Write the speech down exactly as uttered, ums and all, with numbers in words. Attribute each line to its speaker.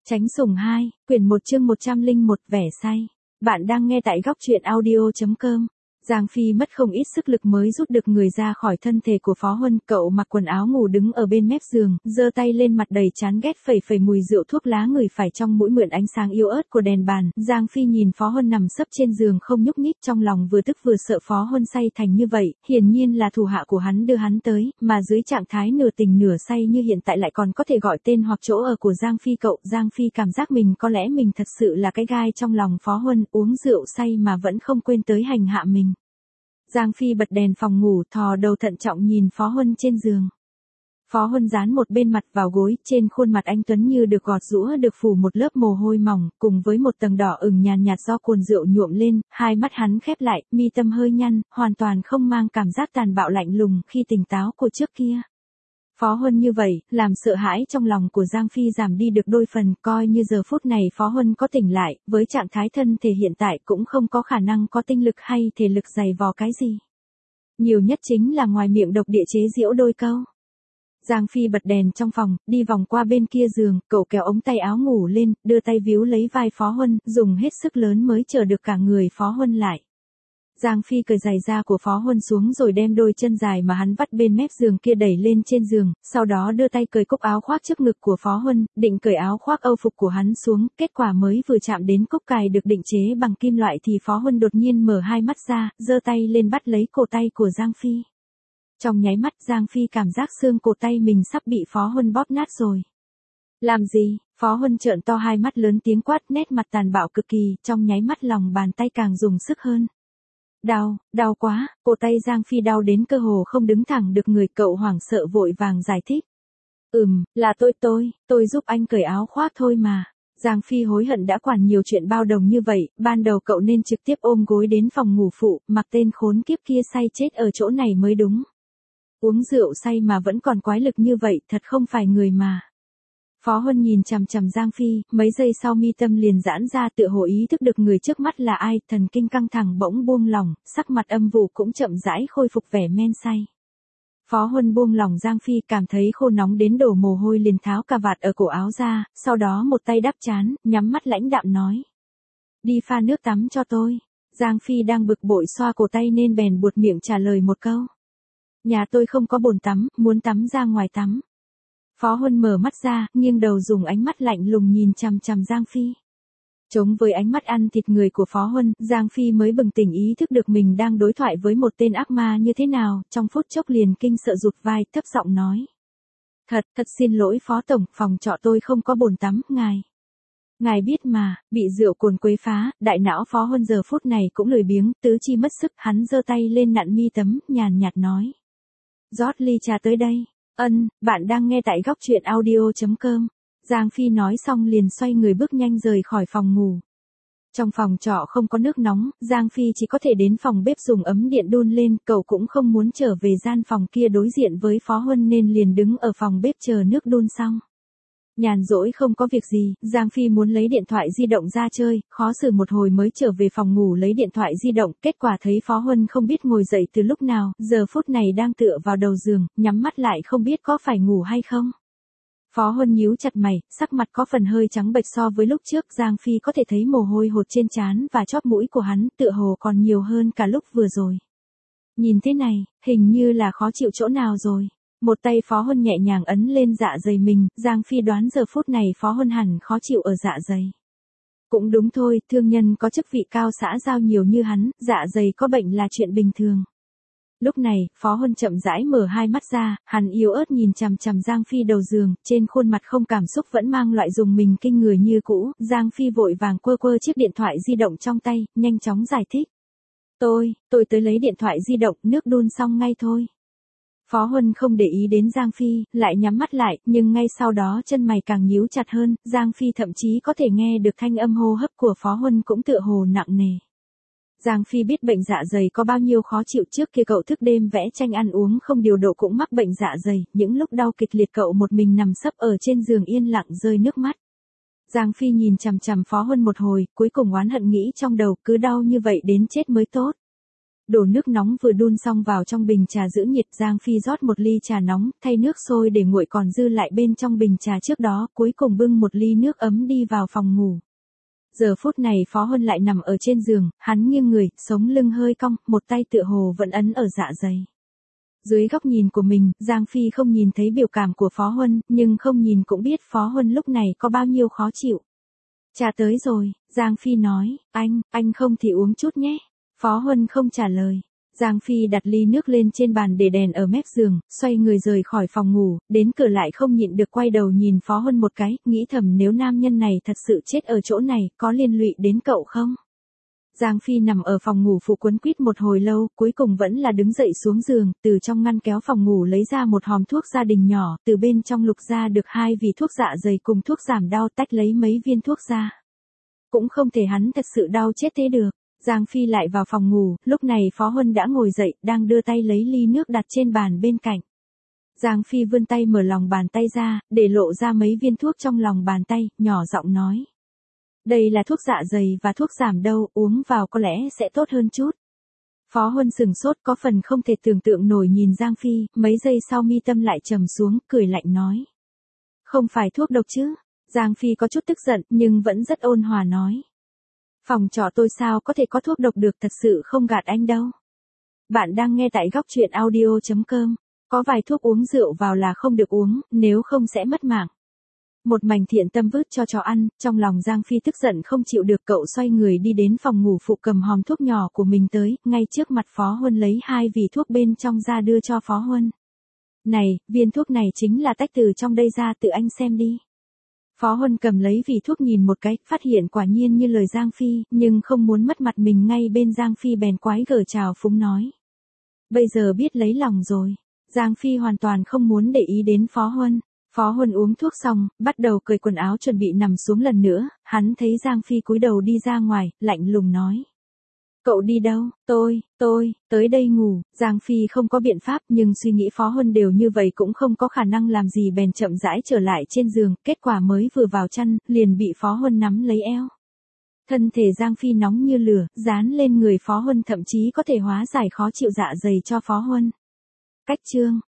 Speaker 1: Tránh sủng hai, quyển một chương một trăm lẻ một vẻ say. Bạn đang nghe tại góc truyện audio chấm com. Giang Phi mất không ít sức lực mới rút được người ra khỏi thân thể của Phó Huân. Cậu mặc quần áo ngủ đứng ở bên mép giường, giơ tay lên mặt đầy chán ghét phẩy phẩy mùi rượu thuốc lá ngửi phải trong mũi mượn ánh sáng yếu ớt của đèn bàn. Giang Phi nhìn Phó Huân nằm sấp trên giường không nhúc nhích, trong lòng vừa tức vừa sợ Phó Huân say thành như vậy, hiển nhiên là thủ hạ của hắn đưa hắn tới, mà dưới trạng thái nửa tỉnh nửa say như hiện tại lại còn có thể gọi tên hoặc chỗ ở của Giang Phi. Cậu Giang Phi cảm giác mình có lẽ mình thật sự là cái gai trong lòng Phó Huân, uống rượu say mà vẫn không quên tới hành hạ mình. Giang Phi bật đèn phòng ngủ, thò đầu thận trọng nhìn Phó Huân trên giường. Phó Huân dán một bên mặt vào gối, trên khuôn mặt anh tuấn như được gọt giũa được phủ một lớp mồ hôi mỏng, cùng với một tầng đỏ ửng nhàn nhạt do cuồn rượu nhuộm lên, hai mắt hắn khép lại, mi tâm hơi nhăn, hoàn toàn không mang cảm giác tàn bạo lạnh lùng khi tỉnh táo của trước kia. Phó Huân như vậy, làm sợ hãi trong lòng của Giang Phi giảm đi được đôi phần, coi như giờ phút này Phó Huân có tỉnh lại, với trạng thái thân thể hiện tại cũng không có khả năng có tinh lực hay thể lực dày vò cái gì. Nhiều nhất chính là ngoài miệng độc địa chế giễu đôi câu. Giang Phi bật đèn trong phòng, đi vòng qua bên kia giường, cậu kéo ống tay áo ngủ lên, đưa tay víu lấy vai Phó Huân, dùng hết sức lớn mới chờ được cả người Phó Huân lại. Giang Phi cởi giày da của Phó Huân xuống rồi đem đôi chân dài mà hắn vắt bên mép giường kia đẩy lên trên giường, sau đó đưa tay cởi cúc áo khoác trước ngực của Phó Huân, định cởi áo khoác âu phục của hắn xuống, kết quả mới vừa chạm đến cúc cài được định chế bằng kim loại thì Phó Huân đột nhiên mở hai mắt ra, giơ tay lên bắt lấy cổ tay của Giang Phi. Trong nháy mắt Giang Phi cảm giác xương cổ tay mình sắp bị Phó Huân bóp nát rồi. Làm gì? Phó Huân trợn to hai mắt lớn tiếng quát, nét mặt tàn bạo cực kỳ, trong nháy mắt lòng bàn tay càng dùng sức hơn. Đau, đau quá, cổ tay Giang Phi đau đến cơ hồ không đứng thẳng được người, cậu hoảng sợ vội vàng giải thích. Ừm, là tôi tôi, tôi giúp anh cởi áo khoác thôi mà. Giang Phi hối hận đã quản nhiều chuyện bao đồng như vậy, ban đầu cậu nên trực tiếp ôm gối đến phòng ngủ phụ, mặc tên khốn kiếp kia say chết ở chỗ này mới đúng. Uống rượu say mà vẫn còn quái lực như vậy, thật không phải người mà. Phó Huân nhìn chằm chằm Giang Phi, mấy giây sau mi tâm liền giãn ra, tựa hồ ý thức được người trước mắt là ai, thần kinh căng thẳng bỗng buông lỏng, sắc mặt âm vụ cũng chậm rãi khôi phục vẻ men say. Phó Huân buông lỏng Giang Phi, cảm thấy khô nóng đến đổ mồ hôi liền tháo cà vạt ở cổ áo ra, sau đó một tay đắp trán, nhắm mắt lãnh đạm nói. Đi pha nước tắm cho tôi. Giang Phi đang bực bội xoa cổ tay nên bèn buột miệng trả lời một câu. Nhà tôi không có bồn tắm, muốn tắm ra ngoài tắm. Phó Huân mở mắt ra, nghiêng đầu dùng ánh mắt lạnh lùng nhìn chằm chằm Giang Phi. Chống với ánh mắt ăn thịt người của Phó Huân, Giang Phi mới bừng tỉnh ý thức được mình đang đối thoại với một tên ác ma như thế nào, trong phút chốc liền kinh sợ rụt vai, thấp giọng nói. Thật, thật xin lỗi Phó Tổng, phòng trọ tôi không có bồn tắm, ngài. Ngài biết mà, bị rượu cồn quấy phá, đại não Phó Huân giờ phút này cũng lười biếng, tứ chi mất sức, hắn giơ tay lên nặn mi tấm, nhàn nhạt nói. Rót ly trà tới đây. Ân, bạn đang nghe tại góc truyện audio chấm com. Giang Phi nói xong liền xoay người bước nhanh rời khỏi phòng ngủ. Trong phòng trọ không có nước nóng, Giang Phi chỉ có thể đến phòng bếp dùng ấm điện đun lên, cậu cũng không muốn trở về gian phòng kia đối diện với Phó Huân nên liền đứng ở phòng bếp chờ nước đun xong. Nhàn rỗi không có việc gì, Giang Phi muốn lấy điện thoại di động ra chơi, khó xử một hồi mới trở về phòng ngủ lấy điện thoại di động, kết quả thấy Phó Huân không biết ngồi dậy từ lúc nào, giờ phút này đang tựa vào đầu giường, nhắm mắt lại không biết có phải ngủ hay không. Phó Huân nhíu chặt mày, sắc mặt có phần hơi trắng bệch so với lúc trước, Giang Phi có thể thấy mồ hôi hột trên trán và chóp mũi của hắn, tựa hồ còn nhiều hơn cả lúc vừa rồi. Nhìn thế này, hình như là khó chịu chỗ nào rồi. Một tay Phó Huân nhẹ nhàng ấn lên dạ dày mình, Giang Phi đoán giờ phút này Phó Huân hẳn khó chịu ở dạ dày. Cũng đúng thôi, thương nhân có chức vị cao xã giao nhiều như hắn, dạ dày có bệnh là chuyện bình thường. Lúc này, Phó Huân chậm rãi mở hai mắt ra, hắn yếu ớt nhìn chằm chằm Giang Phi đầu giường, trên khuôn mặt không cảm xúc vẫn mang loại dùng mình kinh người như cũ, Giang Phi vội vàng quơ quơ chiếc điện thoại di động trong tay, nhanh chóng giải thích. Tôi, tôi tới lấy điện thoại di động, nước đun xong ngay thôi. Phó Huân không để ý đến Giang Phi, lại nhắm mắt lại, nhưng ngay sau đó chân mày càng nhíu chặt hơn, Giang Phi thậm chí có thể nghe được thanh âm hô hấp của Phó Huân cũng tựa hồ nặng nề. Giang Phi biết bệnh dạ dày có bao nhiêu khó chịu, trước kia cậu thức đêm vẽ tranh ăn uống không điều độ cũng mắc bệnh dạ dày, những lúc đau kịch liệt cậu một mình nằm sấp ở trên giường yên lặng rơi nước mắt. Giang Phi nhìn chằm chằm Phó Huân một hồi, cuối cùng oán hận nghĩ trong đầu, cứ đau như vậy đến chết mới tốt. Đổ nước nóng vừa đun xong vào trong bình trà giữ nhiệt, Giang Phi rót một ly trà nóng, thay nước sôi để nguội còn dư lại bên trong bình trà trước đó, cuối cùng bưng một ly nước ấm đi vào phòng ngủ. Giờ phút này Phó Huân lại nằm ở trên giường, hắn nghiêng người, sống lưng hơi cong, một tay tựa hồ vẫn ấn ở dạ dày. Dưới góc nhìn của mình, Giang Phi không nhìn thấy biểu cảm của Phó Huân, nhưng không nhìn cũng biết Phó Huân lúc này có bao nhiêu khó chịu. Trà tới rồi, Giang Phi nói, anh, anh không thì uống chút nhé. Phó Huân không trả lời. Giang Phi đặt ly nước lên trên bàn để đèn ở mép giường, xoay người rời khỏi phòng ngủ, đến cửa lại không nhịn được quay đầu nhìn Phó Huân một cái, nghĩ thầm nếu nam nhân này thật sự chết ở chỗ này, có liên lụy đến cậu không? Giang Phi nằm ở phòng ngủ phụ quấn quýt một hồi lâu, cuối cùng vẫn là đứng dậy xuống giường, từ trong ngăn kéo phòng ngủ lấy ra một hòm thuốc gia đình nhỏ, từ bên trong lục ra được hai vỉ thuốc dạ dày cùng thuốc giảm đau, tách lấy mấy viên thuốc ra. Cũng không thể hắn thật sự đau chết thế được. Giang Phi lại vào phòng ngủ, lúc này Phó Huân đã ngồi dậy, đang đưa tay lấy ly nước đặt trên bàn bên cạnh. Giang Phi vươn tay mở lòng bàn tay ra, để lộ ra mấy viên thuốc trong lòng bàn tay, nhỏ giọng nói. Đây là thuốc dạ dày và thuốc giảm đau, uống vào có lẽ sẽ tốt hơn chút. Phó Huân sừng sốt có phần không thể tưởng tượng nổi nhìn Giang Phi, mấy giây sau mi tâm lại trầm xuống, cười lạnh nói. Không phải thuốc độc chứ? Giang Phi có chút tức giận, nhưng vẫn rất ôn hòa nói. Phòng trọ tôi sao có thể có thuốc độc được, thật sự không gạt anh đâu. Bạn đang nghe tại góc truyện audio chấm com. Có vài thuốc uống rượu vào là không được uống, nếu không sẽ mất mạng. Một mảnh thiện tâm vứt cho chó ăn, trong lòng Giang Phi tức giận không chịu được, cậu xoay người đi đến phòng ngủ phụ cầm hòm thuốc nhỏ của mình tới, ngay trước mặt Phó Huân lấy hai vỉ thuốc bên trong ra đưa cho Phó Huân. Này, viên thuốc này chính là tách từ trong đây ra, tự anh xem đi. Phó Huân cầm lấy vỉ thuốc nhìn một cái, phát hiện quả nhiên như lời Giang Phi, nhưng không muốn mất mặt mình ngay bên Giang Phi bèn quái gở chào phúng nói. Bây giờ biết lấy lòng rồi. Giang Phi hoàn toàn không muốn để ý đến Phó Huân. Phó Huân uống thuốc xong, bắt đầu cởi quần áo chuẩn bị nằm xuống lần nữa, hắn thấy Giang Phi cúi đầu đi ra ngoài, lạnh lùng nói. Cậu đi đâu? Tôi, tôi, tới đây ngủ. Giang Phi không có biện pháp, nhưng suy nghĩ Phó Huân đều như vậy cũng không có khả năng làm gì, bèn chậm rãi trở lại trên giường, kết quả mới vừa vào chăn, liền bị Phó Huân nắm lấy eo. Thân thể Giang Phi nóng như lửa, dán lên người Phó Huân, thậm chí có thể hóa giải khó chịu dạ dày cho Phó Huân. Cách chương